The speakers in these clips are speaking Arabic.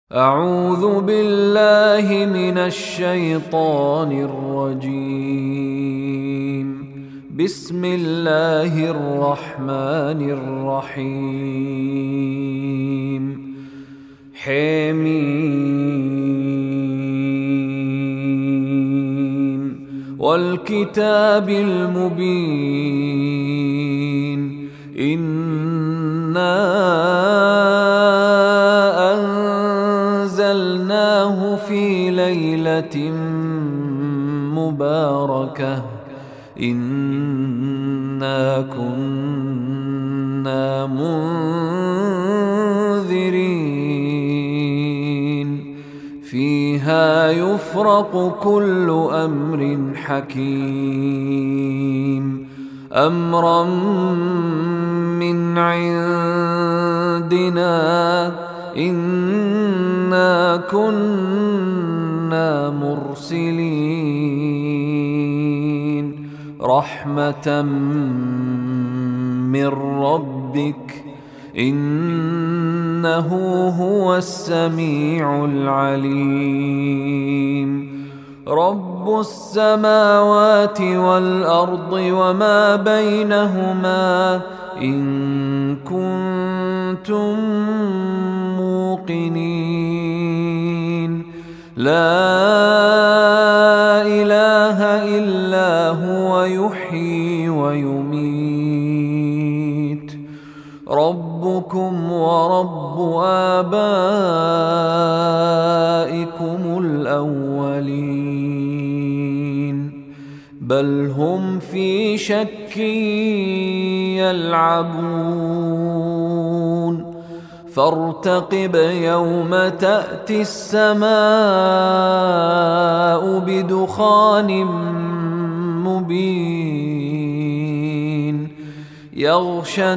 أعوذ بالله من الشيطان الرجيم. بسم الله الرحمن الرحيم. حميم والكتاب المبين. إنا أنزلناه في ليلة مباركة إنا كنا منذرين فيها يفرق كل أمر حكيم أمرا من عندنا إنا كنا مرسلين رحمة من ربك إنه هو السميع العليم. رب السماوات والأرض وما بينهما إن كنتم موقنين. لا إله إلا هو يحيي ويميت. ربكم ورب آبائكم الأولين بل هم في شك يلعبون. فارتقب يوم تأتي السماء بدخان مبين يغشى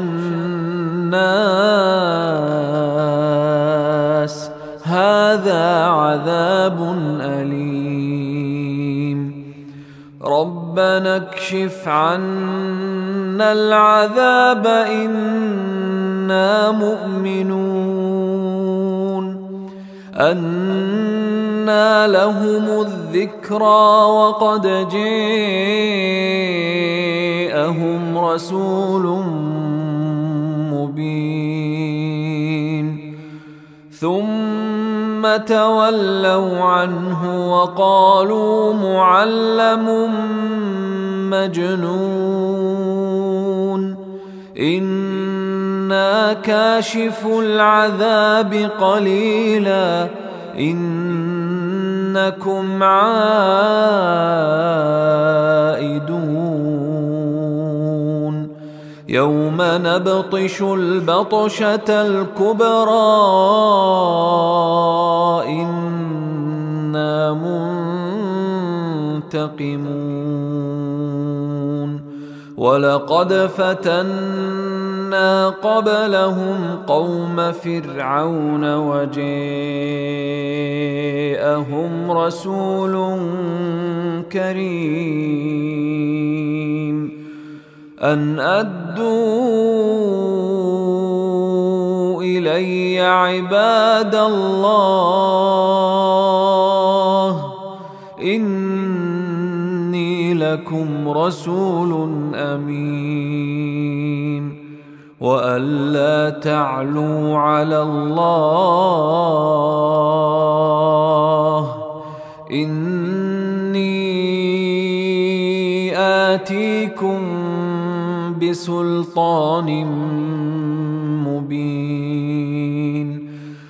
الناس هذا عذاب أليم. ربنا اكشف عنا العذاب إنا مؤمنون. أنى لهم الذكرى وقد جاءهم رسول مبين ثم تولوا عنه وقالوا معلم مجنون. إنا كاشف العذاب قليلا إنكم عائدون. يوم نبطش البطشة الكبرى إنا منتقمون. ولقد فتنا قبلهم قوم فرعون وجاءهم رسول كريم أن أدوا إلي عباد الله إني لكم رسول أمين وألا تعلوا على الله إني آتيكم بسلطان مبين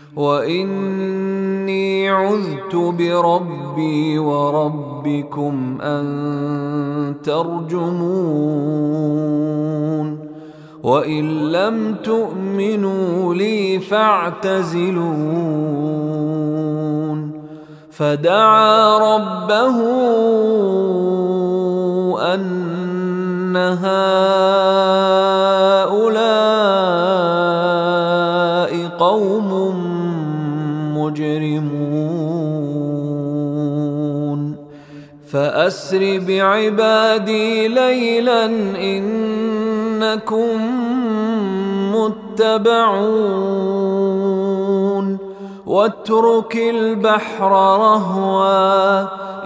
وإني عذت بربي وربكم أن ترجمون. وإن لم تؤمنوا لي فاعتزلون. فدعا ربه أن هؤلاء قوم مجرمون. فأسر بعبادي ليلا إنكم متبعون واترك البحر رهوا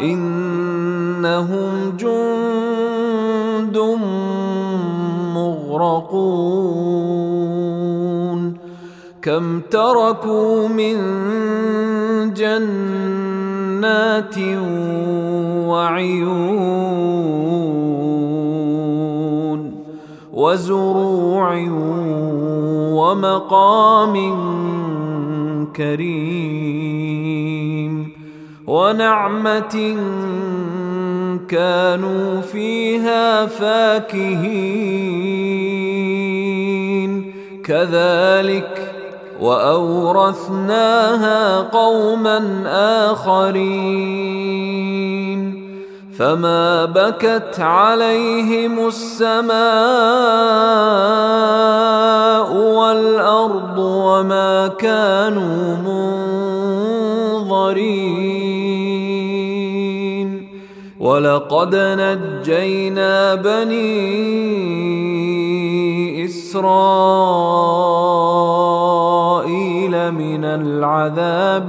إنهم جند مغرقون كم تركوا من جنات وعيون وزروع ومقام كريم ونعمة كانوا فيها فاكهين كذلك وأورثناها قوما آخرين فما بكت عليهم السماء والأرض وما كانوا منظرين ولقد نجينا بني إسرائيل من العذاب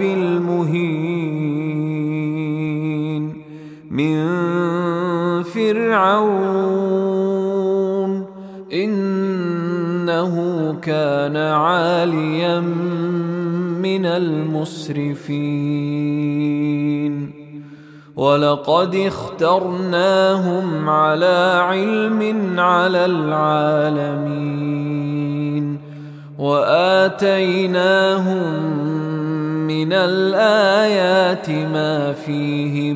المهين من فرعون إنه كان عاليا من المسرفين ولقد اخترناهم على علم على العالمين وآتيناهم من الآيات ما فيه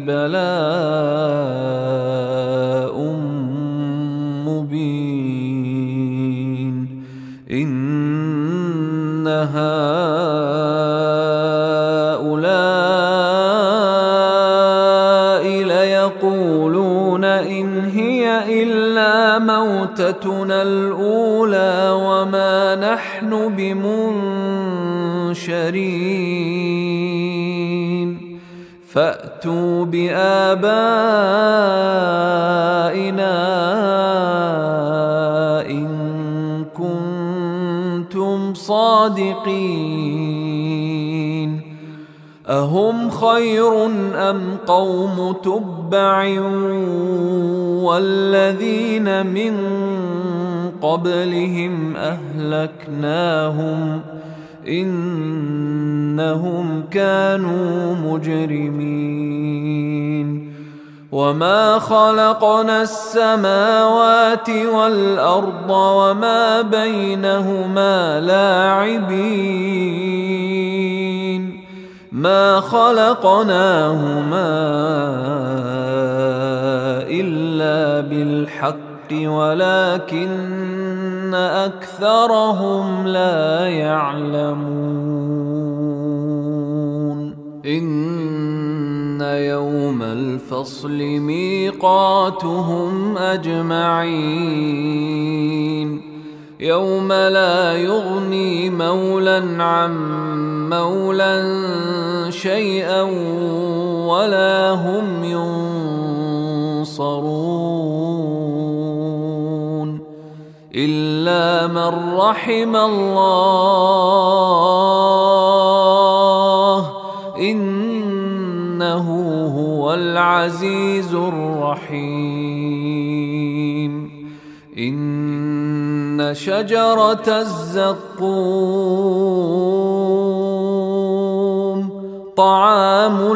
بلاء مبين إن هؤلاء ليقولون إن هي إلا موتتنا الأولى وما نحن بمنشرين فأتوا بآبائنا إن كنتم صادقين أهم خير أم قوم تبع والذين من قبلهم أهلكناهم إنهم كانوا مجرمين وما خلقنا السماوات والأرض وما بينهما لاعبين ما خلقناهما إلا بالحق ولكن أكثرهم لا يعلمون إن يوم الفصل ميقاتهم أجمعين يوم لا يغني مولى عن مولى شيئا ولا هم ينصرون إلا من رحم الله إنه هو العزيز الرحيم إن شجرة الزقوم طعام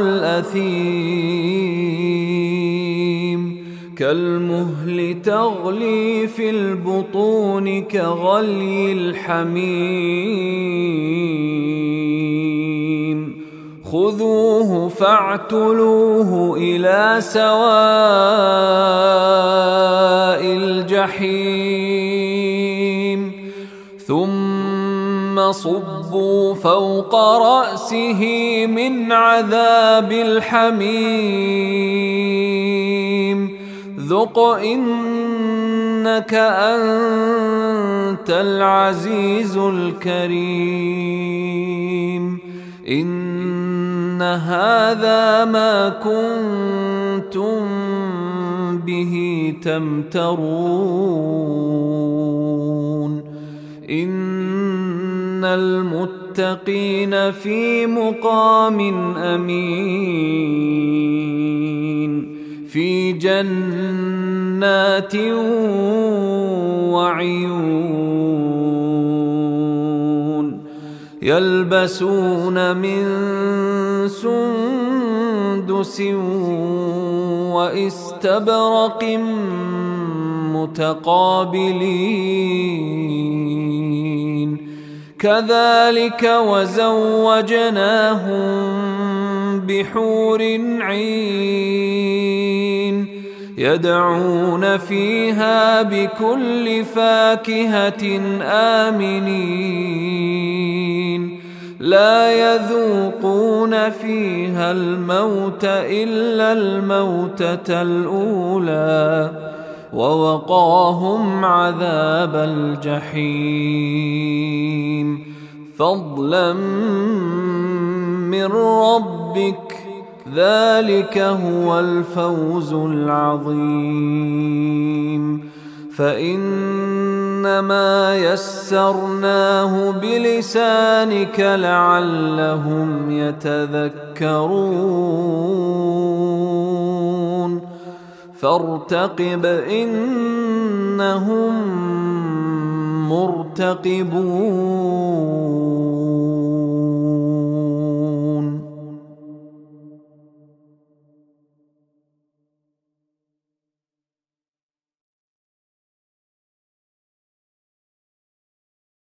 الأثيم كالمهل تغلي في البطون كغلي الحميم خذوه فاعتلوه إلى سواء الجحيم ثم صبوا فوق رأسه من عذاب الحميم ذق إنك أنت العزيز الكريم إن هذا ما كنتم به تمترون إن المتقين للمتقين في مقام أمين في جنات وعيون يلبسون من سندس واستبرق متقابلين كذلك وزوجناهم بحور عين يدعون فيها بكل فاكهة آمنين لا يذوقون فيها الموت إلا الموتة الأولى ووقاهم عذاب الجحيم فضلا من ربك ذلك هو الفوز العظيم فإنما يسرناه بلسانك لعلهم يتذكرون فارتقب إنهم مرتقبون